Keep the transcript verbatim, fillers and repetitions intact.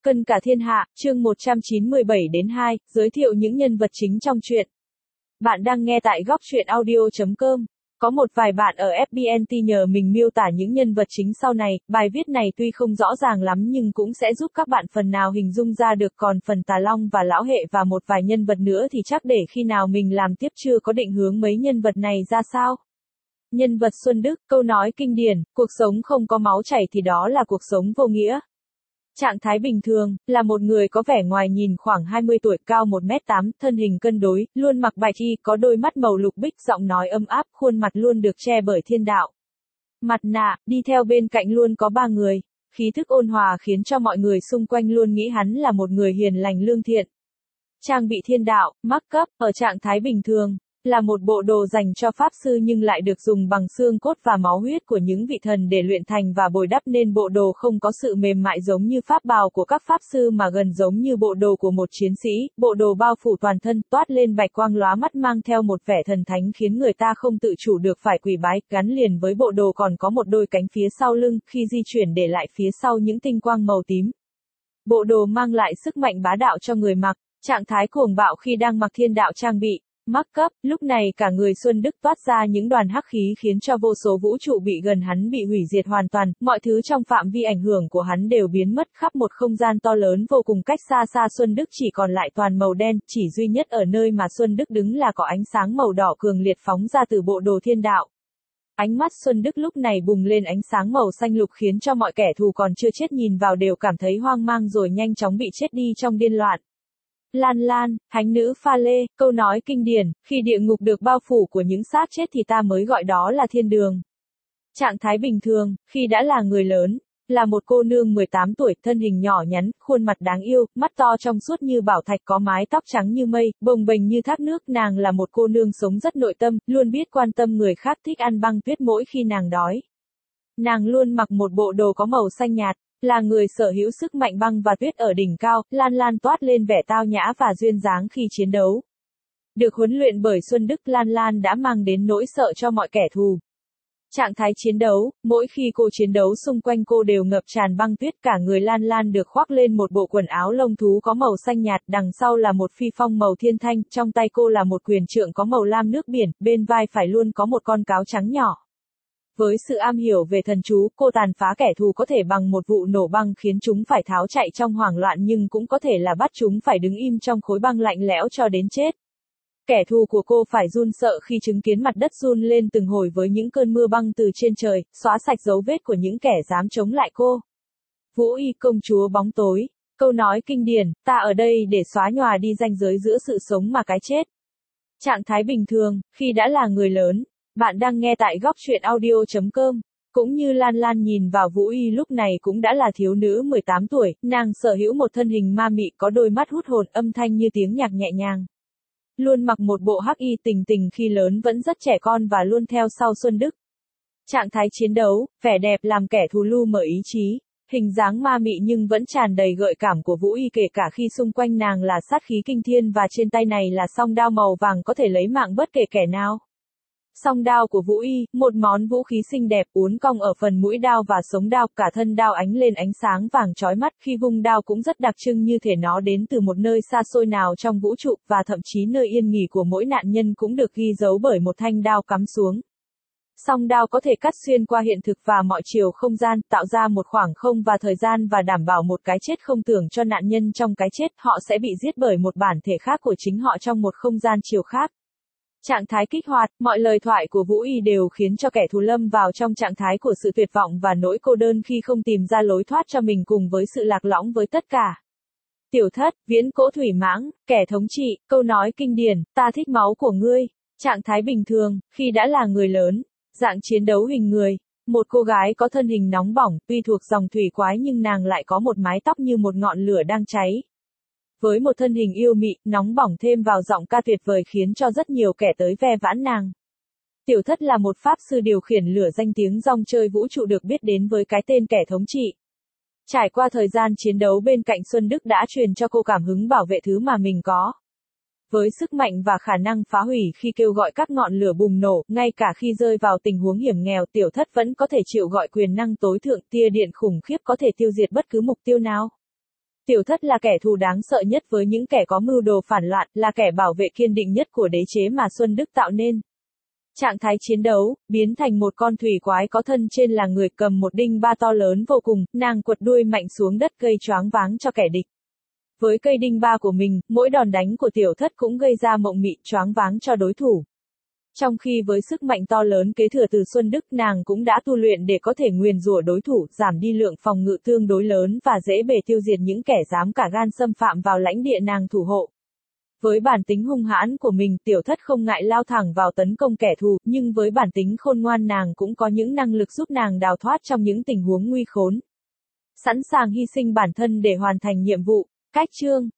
Cân cả thiên hạ, chương một trăm chín mươi bảy đến hai, giới thiệu những nhân vật chính trong truyện. Bạn đang nghe tại góc truyện audio chấm com. Có một vài bạn ở ép pê en tê nhờ mình miêu tả những nhân vật chính sau này, bài viết này tuy không rõ ràng lắm nhưng cũng sẽ giúp các bạn phần nào hình dung ra được, còn phần Tà Long và Lão Hệ và một vài nhân vật nữa thì chắc để khi nào mình làm tiếp chưa có định hướng mấy nhân vật này ra sao. Nhân vật Xuân Đức, câu nói kinh điển, cuộc sống không có máu chảy thì đó là cuộc sống vô nghĩa. Trạng thái bình thường, là một người có vẻ ngoài nhìn khoảng hai mươi tuổi, cao một mét tám, thân hình cân đối, luôn mặc bạch y, có đôi mắt màu lục bích, giọng nói ấm áp, khuôn mặt luôn được che bởi thiên đạo. Mặt nạ, đi theo bên cạnh luôn có ba người, khí thức ôn hòa khiến cho mọi người xung quanh luôn nghĩ hắn là một người hiền lành lương thiện. Trang bị thiên đạo, make up, ở trạng thái bình thường, là một bộ đồ dành cho pháp sư nhưng lại được dùng bằng xương cốt và máu huyết của những vị thần để luyện thành và bồi đắp nên bộ đồ không có sự mềm mại giống như pháp bào của các pháp sư mà gần giống như bộ đồ của một chiến sĩ, bộ đồ bao phủ toàn thân, toát lên bạch quang lóa mắt mang theo một vẻ thần thánh khiến người ta không tự chủ được phải quỳ bái, gắn liền với bộ đồ còn có một đôi cánh phía sau lưng, khi di chuyển để lại phía sau những tinh quang màu tím. Bộ đồ mang lại sức mạnh bá đạo cho người mặc, trạng thái cuồng bạo khi đang mặc thiên đạo trang bị. Make up, lúc này cả người Xuân Đức toát ra những đoàn hắc khí khiến cho vô số vũ trụ bị gần hắn bị hủy diệt hoàn toàn, mọi thứ trong phạm vi ảnh hưởng của hắn đều biến mất khắp một không gian to lớn vô cùng cách xa xa Xuân Đức chỉ còn lại toàn màu đen, chỉ duy nhất ở nơi mà Xuân Đức đứng là có ánh sáng màu đỏ cường liệt phóng ra từ bộ đồ thiên đạo. Ánh mắt Xuân Đức lúc này bùng lên ánh sáng màu xanh lục khiến cho mọi kẻ thù còn chưa chết nhìn vào đều cảm thấy hoang mang rồi nhanh chóng bị chết đi trong điên loạn. Lan Lan, thánh nữ pha lê, câu nói kinh điển, khi địa ngục được bao phủ của những xác chết thì ta mới gọi đó là thiên đường. Trạng thái bình thường, khi đã là người lớn, là một cô nương mười tám tuổi, thân hình nhỏ nhắn, khuôn mặt đáng yêu, mắt to trong suốt như bảo thạch, có mái tóc trắng như mây, bồng bềnh như thác nước, nàng là một cô nương sống rất nội tâm, luôn biết quan tâm người khác, thích ăn băng tuyết mỗi khi nàng đói. Nàng luôn mặc một bộ đồ có màu xanh nhạt. Là người sở hữu sức mạnh băng và tuyết ở đỉnh cao, Lan Lan toát lên vẻ tao nhã và duyên dáng khi chiến đấu. Được huấn luyện bởi Xuân Đức, Lan Lan đã mang đến nỗi sợ cho mọi kẻ thù. Trạng thái chiến đấu, mỗi khi cô chiến đấu xung quanh cô đều ngập tràn băng tuyết, cả người Lan Lan được khoác lên một bộ quần áo lông thú có màu xanh nhạt, đằng sau là một phi phong màu thiên thanh, trong tay cô là một quyền trượng có màu lam nước biển, bên vai phải luôn có một con cáo trắng nhỏ. Với sự am hiểu về thần chú, cô tàn phá kẻ thù có thể bằng một vụ nổ băng khiến chúng phải tháo chạy trong hoảng loạn nhưng cũng có thể là bắt chúng phải đứng im trong khối băng lạnh lẽo cho đến chết. Kẻ thù của cô phải run sợ khi chứng kiến mặt đất run lên từng hồi với những cơn mưa băng từ trên trời, xóa sạch dấu vết của những kẻ dám chống lại cô. Vũ Y công chúa bóng tối, câu nói kinh điển, ta ở đây để xóa nhòa đi ranh giới giữa sự sống và cái chết. Trạng thái bình thường, khi đã là người lớn. Bạn đang nghe tại góc truyện audio chấm com. Cũng như Lan Lan nhìn vào Vũ Y lúc này cũng đã là thiếu nữ mười tám tuổi, nàng sở hữu một thân hình ma mị có đôi mắt hút hồn, âm thanh như tiếng nhạc nhẹ nhàng. Luôn mặc một bộ hắc y, tình tình khi lớn vẫn rất trẻ con và luôn theo sau Xuân Đức. Trạng thái chiến đấu, vẻ đẹp làm kẻ thù lu mờ ý chí, hình dáng ma mị nhưng vẫn tràn đầy gợi cảm của Vũ Y kể cả khi xung quanh nàng là sát khí kinh thiên và trên tay này là song đao màu vàng có thể lấy mạng bất kể kẻ nào. Song đao của Vũ Y, một món vũ khí xinh đẹp, uốn cong ở phần mũi đao và sống đao, cả thân đao ánh lên ánh sáng vàng chói mắt, khi vung đao cũng rất đặc trưng như thể nó đến từ một nơi xa xôi nào trong vũ trụ, và thậm chí nơi yên nghỉ của mỗi nạn nhân cũng được ghi dấu bởi một thanh đao cắm xuống. Song đao có thể cắt xuyên qua hiện thực và mọi chiều không gian, tạo ra một khoảng không và thời gian và đảm bảo một cái chết không tưởng cho nạn nhân trong cái chết, họ sẽ bị giết bởi một bản thể khác của chính họ trong một không gian chiều khác. Trạng thái kích hoạt, mọi lời thoại của Vũ Y đều khiến cho kẻ thù lâm vào trong trạng thái của sự tuyệt vọng và nỗi cô đơn khi không tìm ra lối thoát cho mình cùng với sự lạc lõng với tất cả. Tiểu Thất, viễn cổ thủy mãng, kẻ thống trị, câu nói kinh điển, ta thích máu của ngươi. Trạng thái bình thường, khi đã là người lớn, dạng chiến đấu hình người. Một cô gái có thân hình nóng bỏng, tuy thuộc dòng thủy quái nhưng nàng lại có một mái tóc như một ngọn lửa đang cháy. Với một thân hình yêu mị, nóng bỏng thêm vào giọng ca tuyệt vời khiến cho rất nhiều kẻ tới ve vãn nàng. Tiểu Thất là một pháp sư điều khiển lửa danh tiếng rong chơi vũ trụ được biết đến với cái tên kẻ thống trị. Trải qua thời gian chiến đấu bên cạnh Xuân Đức đã truyền cho cô cảm hứng bảo vệ thứ mà mình có. Với sức mạnh và khả năng phá hủy khi kêu gọi các ngọn lửa bùng nổ, ngay cả khi rơi vào tình huống hiểm nghèo, Tiểu Thất vẫn có thể chịu gọi quyền năng tối thượng, tia điện khủng khiếp có thể tiêu diệt bất cứ mục tiêu nào. Tiểu thất là kẻ thù đáng sợ nhất với những kẻ có mưu đồ phản loạn, là kẻ bảo vệ kiên định nhất của đế chế mà Xuân Đức tạo nên. Trạng thái chiến đấu, biến thành một con thủy quái có thân trên là người cầm một đinh ba to lớn vô cùng, nàng quật đuôi mạnh xuống đất gây choáng váng cho kẻ địch. Với cây đinh ba của mình, mỗi đòn đánh của tiểu thất cũng gây ra mộng mị choáng váng cho đối thủ. Trong khi với sức mạnh to lớn kế thừa từ Xuân Đức, nàng cũng đã tu luyện để có thể nguyền rủa đối thủ, giảm đi lượng phòng ngự tương đối lớn và dễ bề tiêu diệt những kẻ dám cả gan xâm phạm vào lãnh địa nàng thủ hộ. Với bản tính hung hãn của mình, tiểu thất không ngại lao thẳng vào tấn công kẻ thù, nhưng với bản tính khôn ngoan nàng cũng có những năng lực giúp nàng đào thoát trong những tình huống nguy khốn. Sẵn sàng hy sinh bản thân để hoàn thành nhiệm vụ. Cách chương